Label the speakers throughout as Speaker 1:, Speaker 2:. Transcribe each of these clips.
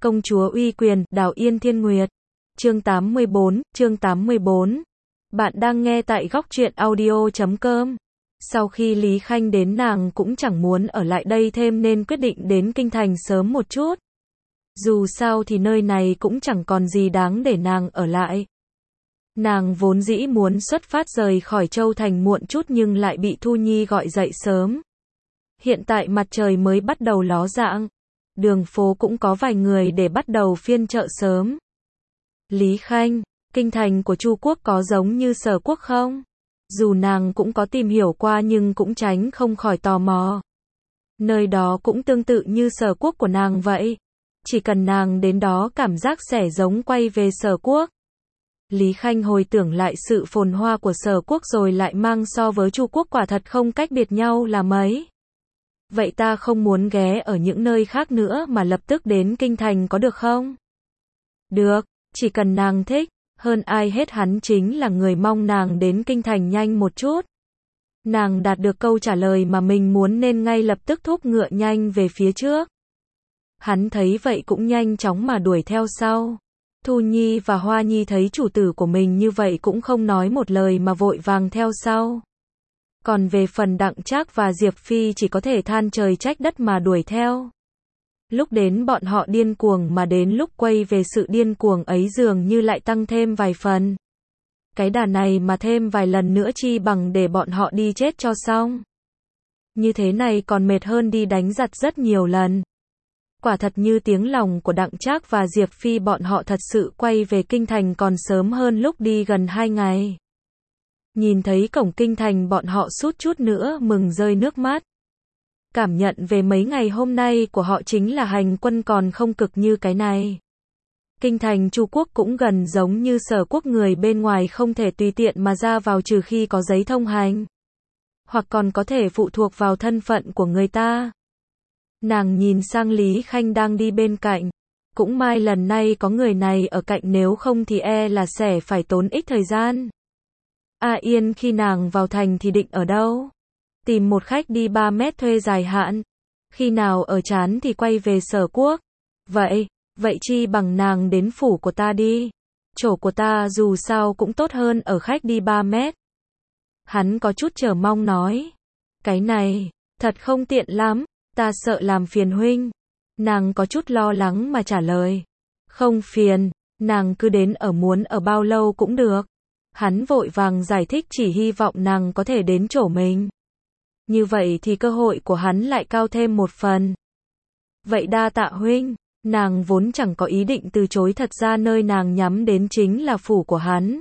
Speaker 1: Công chúa uy quyền, Đào Yên Thiên Nguyệt. Chương 84. Bạn đang nghe tại góc truyện audio.com. Sau khi Lý Khanh đến nàng cũng chẳng muốn ở lại đây thêm nên quyết định đến Kinh Thành sớm một chút. Dù sao thì nơi này cũng chẳng còn gì đáng để nàng ở lại. Nàng vốn dĩ muốn xuất phát rời khỏi Châu Thành muộn chút nhưng lại bị Thu Nhi gọi dậy sớm. Hiện tại mặt trời mới bắt đầu ló dạng. Đường phố cũng có vài người để bắt đầu phiên chợ sớm. Lý Khanh, kinh thành của Chu quốc có giống như Sở quốc không? Dù nàng cũng có tìm hiểu qua nhưng cũng tránh không khỏi tò mò. Nơi đó cũng tương tự như Sở quốc của nàng vậy. Chỉ cần nàng đến đó cảm giác sẽ giống quay về Sở quốc. Lý Khanh hồi tưởng lại sự phồn hoa của Sở quốc rồi lại mang so với Chu quốc quả thật không cách biệt nhau là mấy. Vậy ta không muốn ghé ở những nơi khác nữa mà lập tức đến Kinh Thành có được không? Được, chỉ cần nàng thích, hơn ai hết hắn chính là người mong nàng đến Kinh Thành nhanh một chút. Nàng đạt được câu trả lời mà mình muốn nên ngay lập tức thúc ngựa nhanh về phía trước. Hắn thấy vậy cũng nhanh chóng mà đuổi theo sau. Thu Nhi và Hoa Nhi thấy chủ tử của mình như vậy cũng không nói một lời mà vội vàng theo sau. Còn về phần Đặng Trác và Diệp Phi chỉ có thể than trời trách đất mà đuổi theo. Lúc đến bọn họ điên cuồng mà đến lúc quay về sự điên cuồng ấy dường như lại tăng thêm vài phần. Cái đà này mà thêm vài lần nữa chi bằng để bọn họ đi chết cho xong. Như thế này còn mệt hơn đi đánh giặc rất nhiều lần. Quả thật như tiếng lòng của Đặng Trác và Diệp Phi bọn họ thật sự quay về Kinh Thành còn sớm hơn lúc đi gần 2 ngày. Nhìn thấy cổng Kinh Thành bọn họ sút chút nữa mừng rơi nước mắt. Cảm nhận về mấy ngày hôm nay của họ chính là hành quân còn không cực như cái này. Kinh Thành Chu quốc cũng gần giống như Sở quốc, người bên ngoài không thể tùy tiện mà ra vào trừ khi có giấy thông hành. Hoặc còn có thể phụ thuộc vào thân phận của người ta. Nàng nhìn sang Lý Khanh đang đi bên cạnh. Cũng may lần này có người này ở cạnh, nếu không thì e là sẽ phải tốn ít thời gian. Yên khi nàng vào thành thì định ở đâu? Tìm một khách đi 3 mét thuê dài hạn. Khi nào ở chán thì quay về Sở quốc. Vậy chi bằng nàng đến phủ của ta đi. Chỗ của ta dù sao cũng tốt hơn ở khách đi 3 mét. Hắn có chút chờ mong nói. Cái này, thật không tiện lắm, ta sợ làm phiền huynh. Nàng có chút lo lắng mà trả lời. Không phiền, nàng cứ đến ở, muốn ở bao lâu cũng được. Hắn vội vàng giải thích, chỉ hy vọng nàng có thể đến chỗ mình. Như vậy thì cơ hội của hắn lại cao thêm một phần. Vậy đa tạ huynh. Nàng vốn chẳng có ý định từ chối, thật ra nơi nàng nhắm đến chính là phủ của hắn.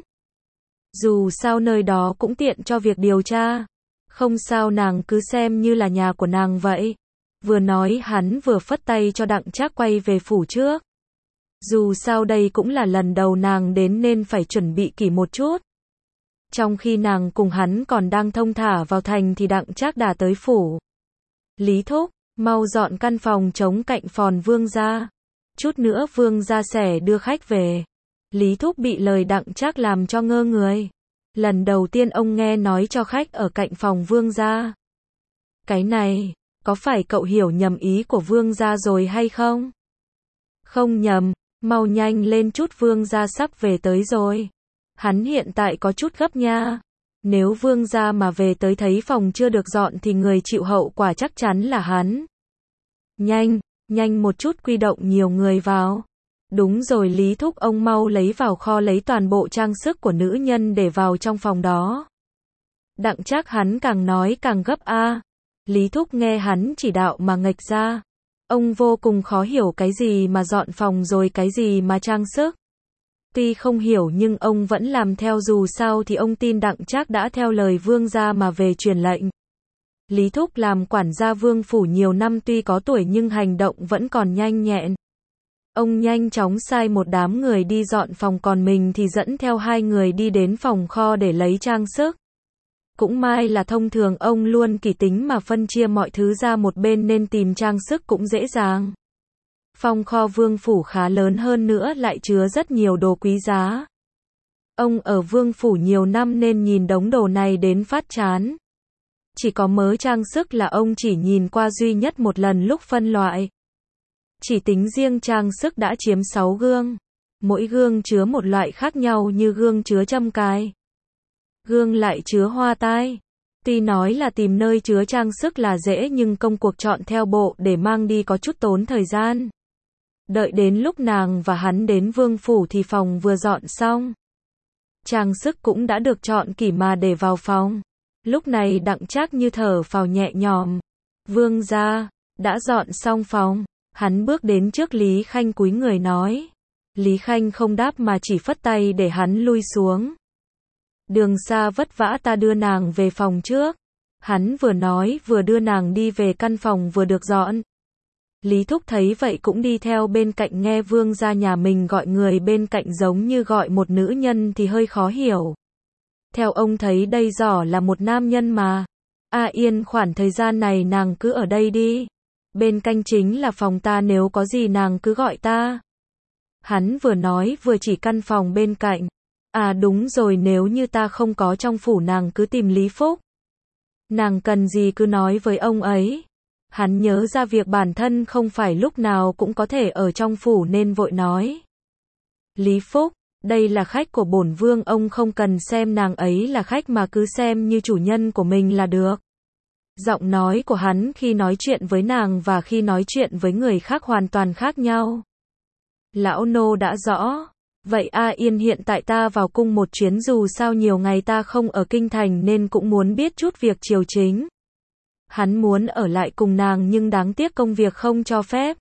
Speaker 1: Dù sao nơi đó cũng tiện cho việc điều tra. Không sao, nàng cứ xem như là nhà của nàng vậy. Vừa nói hắn vừa phất tay cho Đặng Trác quay về phủ trước. Dù sao đây cũng là lần đầu nàng đến nên phải chuẩn bị kỹ một chút. Trong khi nàng cùng hắn còn đang thong thả vào thành thì Đặng Trác đã tới phủ. Lý thúc, mau dọn căn phòng trống cạnh phòng vương gia. Chút nữa vương gia sẽ đưa khách về. Lý thúc bị lời Đặng Trác làm cho ngơ người. Lần đầu tiên ông nghe nói cho khách ở cạnh phòng vương gia. Cái này, có phải cậu hiểu nhầm ý của vương gia rồi hay không? Không nhầm, mau nhanh lên chút, vương gia sắp về tới rồi. Hắn hiện tại có chút gấp nha. Nếu vương gia mà về tới thấy phòng chưa được dọn thì người chịu hậu quả chắc chắn là hắn. Nhanh một chút, quy động nhiều người vào. Đúng rồi Lý thúc, ông mau lấy vào kho lấy toàn bộ trang sức của nữ nhân để vào trong phòng đó. Đặng Trác hắn càng nói càng gấp Lý thúc nghe hắn chỉ đạo mà nghệch ra. Ông vô cùng khó hiểu, cái gì mà dọn phòng rồi cái gì mà trang sức. Tuy không hiểu nhưng ông vẫn làm theo, dù sao thì ông tin Đặng Trác đã theo lời vương gia mà về truyền lệnh. Lý thúc làm quản gia vương phủ nhiều năm, tuy có tuổi nhưng hành động vẫn còn nhanh nhẹn. Ông nhanh chóng sai một đám người đi dọn phòng, còn mình thì dẫn theo 2 người đi đến phòng kho để lấy trang sức. Cũng may là thông thường ông luôn kỹ tính mà phân chia mọi thứ ra một bên nên tìm trang sức cũng dễ dàng. Phòng kho vương phủ khá lớn, hơn nữa lại chứa rất nhiều đồ quý giá. Ông ở vương phủ nhiều năm nên nhìn đống đồ này đến phát chán. Chỉ có mớ trang sức là ông chỉ nhìn qua duy nhất một lần lúc phân loại. Chỉ tính riêng trang sức đã chiếm 6 gương. Mỗi gương chứa một loại khác nhau, như gương chứa châm cài, gương lại chứa hoa tai. Tuy nói là tìm nơi chứa trang sức là dễ, nhưng công cuộc chọn theo bộ để mang đi có chút tốn thời gian. Đợi đến lúc nàng và hắn đến vương phủ thì phòng vừa dọn xong. Trang sức cũng đã được chọn kỹ mà để vào phòng. Lúc này Đặng Trác như thở phào nhẹ nhõm. Vương gia, đã dọn xong phòng. Hắn bước đến trước Lý Khanh cúi người nói. Lý Khanh không đáp mà chỉ phất tay để hắn lui xuống. Đường xa vất vả, ta đưa nàng về phòng trước. Hắn vừa nói vừa đưa nàng đi về căn phòng vừa được dọn. Lý Thúc thấy vậy cũng đi theo bên cạnh, nghe vương gia nhà mình gọi người bên cạnh giống như gọi một nữ nhân thì hơi khó hiểu. Theo ông thấy đây rõ là một nam nhân mà. Yên, khoảng thời gian này nàng cứ ở đây đi. Bên cạnh chính là phòng ta, nếu có gì nàng cứ gọi ta. Hắn vừa nói vừa chỉ căn phòng bên cạnh. Đúng rồi, nếu như ta không có trong phủ nàng cứ tìm Lý Phúc. Nàng cần gì cứ nói với ông ấy. Hắn nhớ ra việc bản thân không phải lúc nào cũng có thể ở trong phủ nên vội nói. Lý Phúc, đây là khách của bổn vương, ông không cần xem nàng ấy là khách mà cứ xem như chủ nhân của mình là được. Giọng nói của hắn khi nói chuyện với nàng và khi nói chuyện với người khác hoàn toàn khác nhau. Lão nô đã rõ. Vậy Yên, hiện tại ta vào cung một chuyến, dù sao nhiều ngày ta không ở kinh thành nên cũng muốn biết chút việc triều chính. Hắn muốn ở lại cùng nàng nhưng đáng tiếc công việc không cho phép.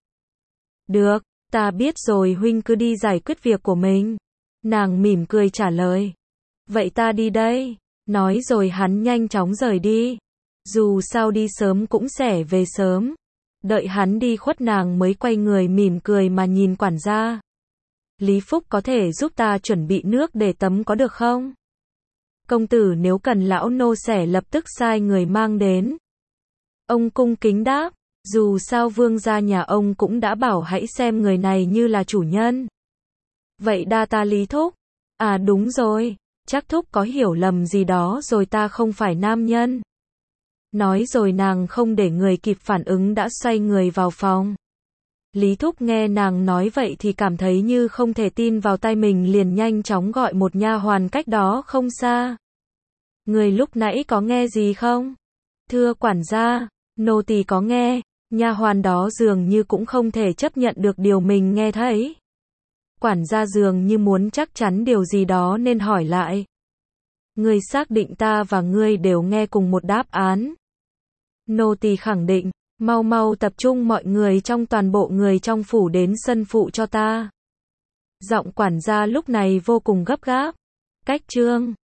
Speaker 1: Được, ta biết rồi, huynh cứ đi giải quyết việc của mình. Nàng mỉm cười trả lời. Vậy ta đi đây. Nói rồi hắn nhanh chóng rời đi. Dù sao đi sớm cũng sẽ về sớm. Đợi hắn đi khuất nàng mới quay người mỉm cười mà nhìn quản gia. Lý Phúc, có thể giúp ta chuẩn bị nước để tắm có được không? Công tử, nếu cần lão nô sẽ lập tức sai người mang đến. Ông cung kính đáp, dù sao vương gia nhà ông cũng đã bảo hãy xem người này như là chủ nhân. Vậy đa ta Lý Thúc. Đúng rồi, chắc Thúc có hiểu lầm gì đó rồi, ta không phải nam nhân. Nói rồi nàng không để người kịp phản ứng đã xoay người vào phòng. Lý Thúc nghe nàng nói vậy thì cảm thấy như không thể tin vào tai mình, liền nhanh chóng gọi một nha hoàn cách đó không xa. Người lúc nãy có nghe gì không? Thưa quản gia, nô tỳ có nghe. Nha hoàn đó dường như cũng không thể chấp nhận được điều mình nghe thấy. Quản gia dường như muốn chắc chắn điều gì đó nên hỏi lại. Ngươi xác định ta và ngươi đều nghe cùng một đáp án? Nô tỳ khẳng định. Mau mau tập trung mọi người trong toàn bộ người trong phủ đến sân phụ cho ta. Giọng quản gia lúc này vô cùng gấp gáp. Cách chương